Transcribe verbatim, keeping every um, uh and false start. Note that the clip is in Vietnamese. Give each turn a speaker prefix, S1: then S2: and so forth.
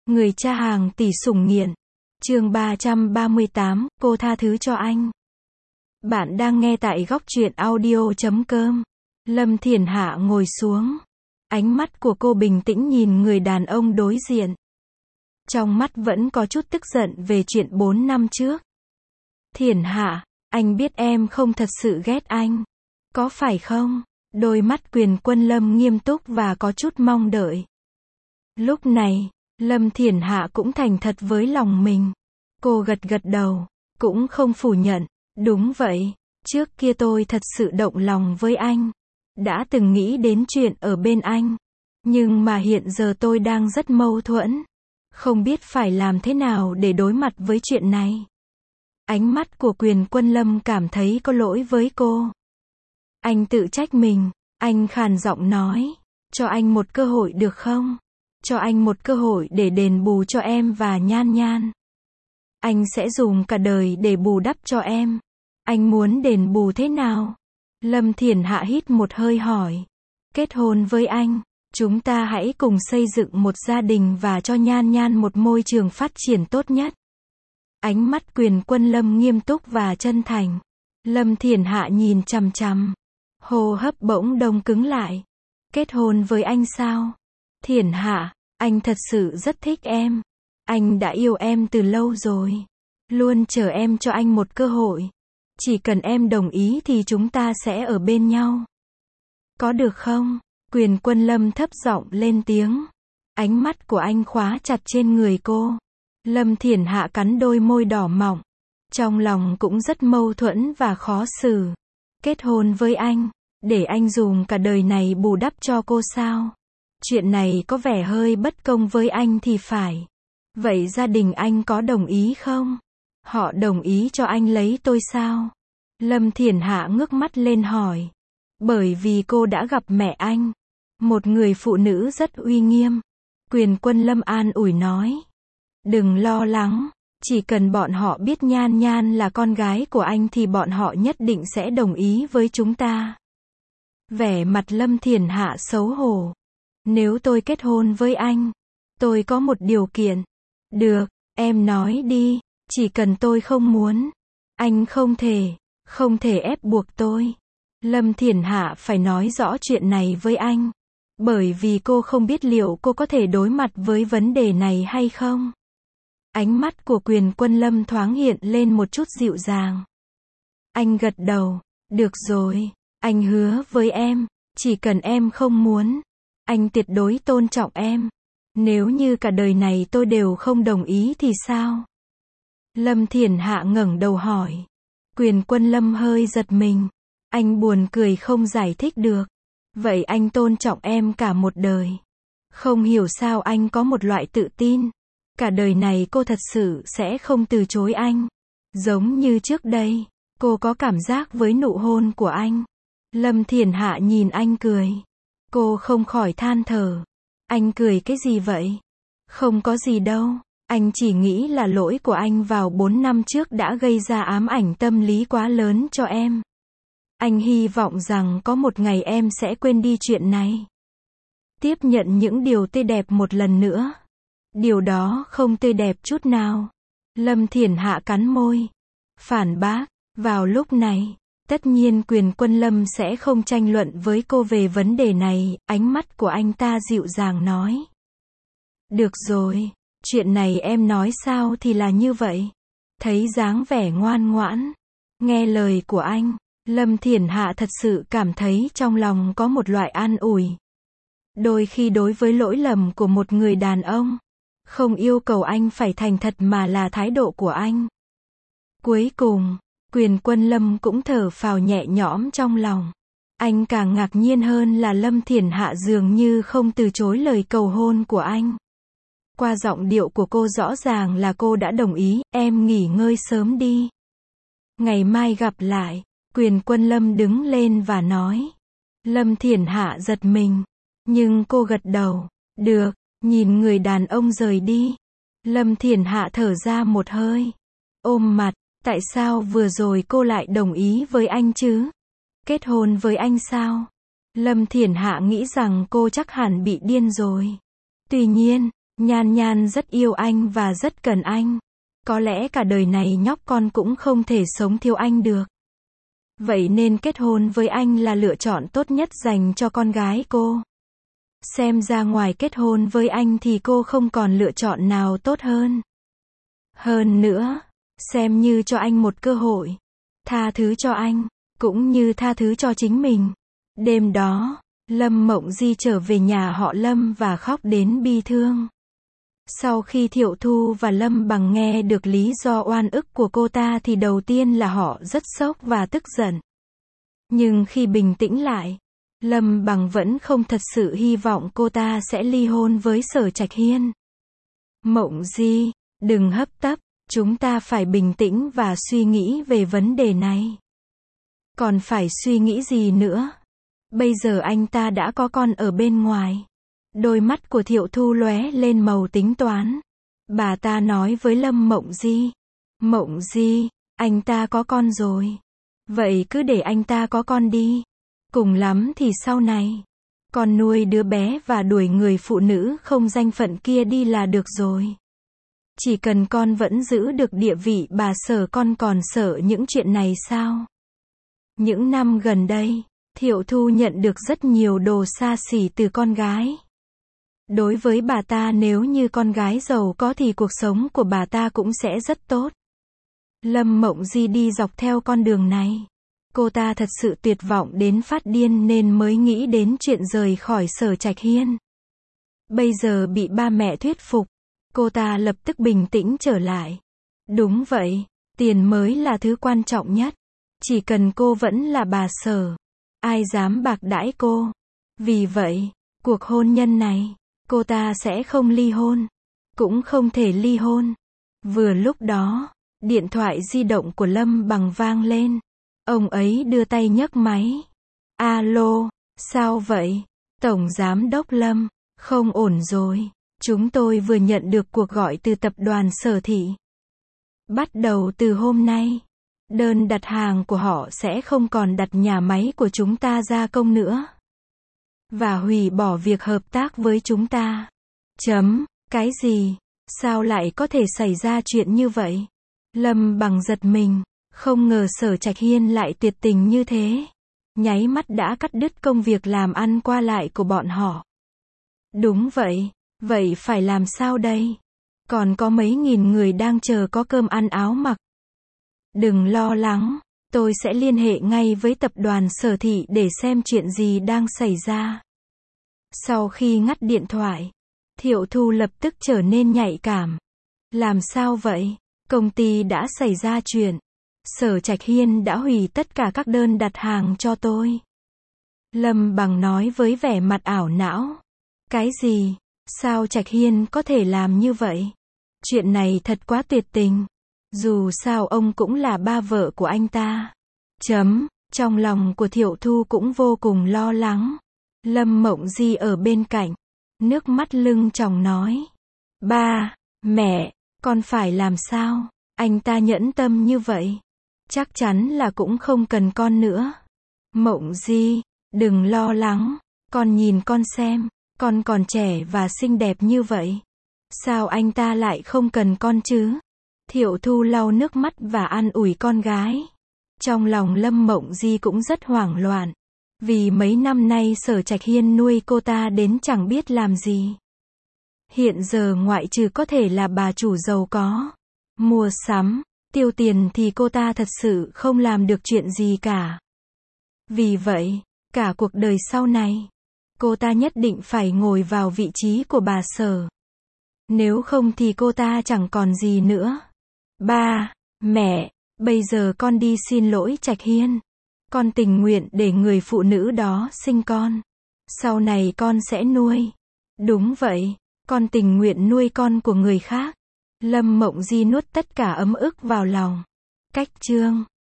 S1: Người cha hàng tỷ sủng nghiện. Chương ba trăm ba mươi tám, cô tha thứ cho anh. Bạn đang nghe tại góc truyện audio chấm com. Lâm Thiển Hạ ngồi xuống. Ánh mắt của cô bình tĩnh nhìn người đàn ông đối diện. Trong mắt vẫn có chút tức giận về chuyện bốn năm trước. Thiển Hạ, anh biết em không thật sự ghét anh. Có phải không? Đôi mắt Quyền Quân Lâm nghiêm túc và có chút mong đợi. Lúc này, Lâm Thiển Hạ cũng thành thật với lòng mình. Cô gật gật đầu, cũng không phủ nhận. Đúng vậy, trước kia tôi thật sự động lòng với anh. Đã từng nghĩ đến chuyện ở bên anh. Nhưng mà hiện giờ tôi đang rất mâu thuẫn. Không biết phải làm thế nào để đối mặt với chuyện này. Ánh mắt của Quyền Quân Lâm cảm thấy có lỗi với cô. Anh tự trách mình, anh khàn giọng nói. Cho anh một cơ hội được không? Cho anh một cơ hội để đền bù cho em và Nhan Nhan. Anh sẽ dùng cả đời để bù đắp cho em. Anh muốn đền bù thế nào? Lâm Thiển Hạ hít một hơi hỏi. Kết hôn với anh, chúng ta hãy cùng xây dựng một gia đình và cho Nhan Nhan một môi trường phát triển tốt nhất. Ánh mắt Quyền Quân Lâm nghiêm túc và chân thành. Lâm Thiển Hạ nhìn chằm chằm. Hô hấp bỗng đông cứng lại. Kết hôn với anh sao? Thiển Hạ, anh thật sự rất thích em. Anh đã yêu em từ lâu rồi. Luôn chờ em cho anh một cơ hội. Chỉ cần em đồng ý thì chúng ta sẽ ở bên nhau. Có được không? Quyền Quân Lâm thấp giọng lên tiếng. Ánh mắt của anh khóa chặt trên người cô. Lâm Thiển Hạ cắn đôi môi đỏ mọng. Trong lòng cũng rất mâu thuẫn và khó xử. Kết hôn với anh, để anh dùng cả đời này bù đắp cho cô sao? Chuyện này có vẻ hơi bất công với anh thì phải. Vậy gia đình anh có đồng ý không? Họ đồng ý cho anh lấy tôi sao? Lâm Thiển Hạ ngước mắt lên hỏi. Bởi vì cô đã gặp mẹ anh. Một người phụ nữ rất uy nghiêm. Quyền Quân Lâm an ủi nói. Đừng lo lắng. Chỉ cần bọn họ biết Nhan Nhan là con gái của anh thì bọn họ nhất định sẽ đồng ý với chúng ta. Vẻ mặt Lâm Thiển Hạ xấu hổ. Nếu tôi kết hôn với anh, tôi có một điều kiện. Được, em nói đi, chỉ cần tôi không muốn. Anh không thể, không thể ép buộc tôi. Lâm Thiển Hạ phải nói rõ chuyện này với anh. Bởi vì cô không biết liệu cô có thể đối mặt với vấn đề này hay không. Ánh mắt của Quyền Quân Lâm thoáng hiện lên một chút dịu dàng. Anh gật đầu, được rồi, anh hứa với em, chỉ cần em không muốn. Anh tuyệt đối tôn trọng em. Nếu như cả đời này tôi đều không đồng ý thì sao? Lâm Thiển Hạ ngẩng đầu hỏi. Quyền Quân Lâm hơi giật mình. Anh buồn cười không giải thích được. Vậy anh tôn trọng em cả một đời. Không hiểu sao anh có một loại tự tin. Cả đời này cô thật sự sẽ không từ chối anh. Giống như trước đây, cô có cảm giác với nụ hôn của anh. Lâm Thiển Hạ nhìn anh cười. Cô không khỏi than thở. Anh cười cái gì vậy? Không có gì đâu. Anh chỉ nghĩ là lỗi của anh vào bốn năm trước đã gây ra ám ảnh tâm lý quá lớn cho em. Anh hy vọng rằng có một ngày em sẽ quên đi chuyện này. Tiếp nhận những điều tươi đẹp một lần nữa. Điều đó không tươi đẹp chút nào. Lâm Thiển Hạ cắn môi. Phản bác. Vào lúc này, tất nhiên Quyền Quân Lâm sẽ không tranh luận với cô về vấn đề này. Ánh mắt của anh ta dịu dàng nói. Được rồi, chuyện này em nói sao thì là như vậy. Thấy dáng vẻ ngoan ngoãn, nghe lời của anh, Lâm Thiển Hạ thật sự cảm thấy trong lòng có một loại an ủi. Đôi khi đối với lỗi lầm của một người đàn ông, không yêu cầu anh phải thành thật mà là thái độ của anh. Cuối cùng, Quyền Quân Lâm cũng thở phào nhẹ nhõm trong lòng. Anh càng ngạc nhiên hơn là Lâm Thiển Hạ dường như không từ chối lời cầu hôn của anh. Qua giọng điệu của cô rõ ràng là cô đã đồng ý, em nghỉ ngơi sớm đi. Ngày mai gặp lại. Quyền Quân Lâm đứng lên và nói. Lâm Thiển Hạ giật mình. Nhưng cô gật đầu. Được, nhìn người đàn ông rời đi. Lâm Thiển Hạ thở ra một hơi. Ôm mặt, tại sao vừa rồi cô lại đồng ý với anh chứ? Kết hôn với anh sao? Lâm Thiển Hạ nghĩ rằng cô chắc hẳn bị điên rồi. Tuy nhiên, Nhan Nhan rất yêu anh và rất cần anh. Có lẽ cả đời này nhóc con cũng không thể sống thiếu anh được. Vậy nên kết hôn với anh là lựa chọn tốt nhất dành cho con gái cô. Xem ra ngoài kết hôn với anh thì cô không còn lựa chọn nào tốt hơn. Hơn nữa, xem như cho anh một cơ hội. Tha thứ cho anh, cũng như tha thứ cho chính mình. Đêm đó, Lâm Mộng Di trở về nhà họ Lâm và khóc đến bi thương. Sau khi Thiệu Thu và Lâm Bằng nghe được lý do oan ức của cô ta thì đầu tiên là họ rất sốc và tức giận. Nhưng khi bình tĩnh lại, Lâm Bằng vẫn không thật sự hy vọng cô ta sẽ ly hôn với Sở Trạch Hiên. Mộng Di, đừng hấp tấp, chúng ta phải bình tĩnh và suy nghĩ về vấn đề này. Còn phải suy nghĩ gì nữa? Bây giờ anh ta đã có con ở bên ngoài. Đôi mắt của Thiệu Thu lóe lên màu tính toán. Bà ta nói với Lâm Mộng Di. Mộng Di, anh ta có con rồi. Vậy cứ để anh ta có con đi. Cùng lắm thì sau này, con nuôi đứa bé và đuổi người phụ nữ không danh phận kia đi là được rồi. Chỉ cần con vẫn giữ được địa vị bà Sở, con còn sợ những chuyện này sao? Những năm gần đây, Thiệu Thu nhận được rất nhiều đồ xa xỉ từ con gái. Đối với bà ta, nếu như con gái giàu có thì cuộc sống của bà ta cũng sẽ rất tốt. Lâm Mộng Di đi dọc theo con đường này. Cô ta thật sự tuyệt vọng đến phát điên nên mới nghĩ đến chuyện rời khỏi Sở Trạch Hiên. Bây giờ bị ba mẹ thuyết phục, cô ta lập tức bình tĩnh trở lại. Đúng vậy, tiền mới là thứ quan trọng nhất. Chỉ cần cô vẫn là bà Sở, ai dám bạc đãi cô. Vì vậy, cuộc hôn nhân này, cô ta sẽ không ly hôn. Cũng không thể ly hôn. Vừa lúc đó, điện thoại di động của Lâm Bằng vang lên. Ông ấy đưa tay nhấc máy. Alo, sao vậy? Tổng Giám đốc Lâm, không ổn rồi. Chúng tôi vừa nhận được cuộc gọi từ tập đoàn Sở Thị. Bắt đầu từ hôm nay, đơn đặt hàng của họ sẽ không còn đặt nhà máy của chúng ta gia công nữa. Và hủy bỏ việc hợp tác với chúng ta. Chấm, cái gì? Sao lại có thể xảy ra chuyện như vậy? Lâm Bằng giật mình, không ngờ Sở Trạch Hiên lại tuyệt tình như thế. Nháy mắt đã cắt đứt công việc làm ăn qua lại của bọn họ. Đúng vậy, vậy phải làm sao đây? Còn có mấy nghìn người đang chờ có cơm ăn áo mặc. Đừng lo lắng, tôi sẽ liên hệ ngay với tập đoàn Sở Thị để xem chuyện gì đang xảy ra. Sau khi ngắt điện thoại, Thiệu Thu lập tức trở nên nhạy cảm. Làm sao vậy? Công ty đã xảy ra chuyện. Sở Trạch Hiên đã hủy tất cả các đơn đặt hàng cho tôi. Lâm Bằng nói với vẻ mặt ảo não. Cái gì? Sao Trạch Hiên có thể làm như vậy? Chuyện này thật quá tuyệt tình. Dù sao ông cũng là ba vợ của anh ta. Chấm, trong lòng của Thiệu Thu cũng vô cùng lo lắng. Lâm Mộng Di ở bên cạnh, nước mắt lưng tròng nói. Ba, mẹ, con phải làm sao? Anh ta nhẫn tâm như vậy. Chắc chắn là cũng không cần con nữa. Mộng Di, đừng lo lắng. Con nhìn con xem, con còn trẻ và xinh đẹp như vậy. Sao anh ta lại không cần con chứ? Thiệu Thu lau nước mắt và an ủi con gái. Trong lòng Lâm Mộng Di cũng rất hoảng loạn. Vì mấy năm nay Sở Trạch Hiên nuôi cô ta đến chẳng biết làm gì. Hiện giờ ngoại trừ có thể là bà chủ giàu có, mua sắm, tiêu tiền thì cô ta thật sự không làm được chuyện gì cả. Vì vậy, cả cuộc đời sau này, cô ta nhất định phải ngồi vào vị trí của bà Sở. Nếu không thì cô ta chẳng còn gì nữa. Ba, mẹ, bây giờ con đi xin lỗi Trạch Hiên. Con tình nguyện để người phụ nữ đó sinh con. Sau này con sẽ nuôi. Đúng vậy, con tình nguyện nuôi con của người khác. Lâm Mộng Di nuốt tất cả ấm ức vào lòng. Cách chương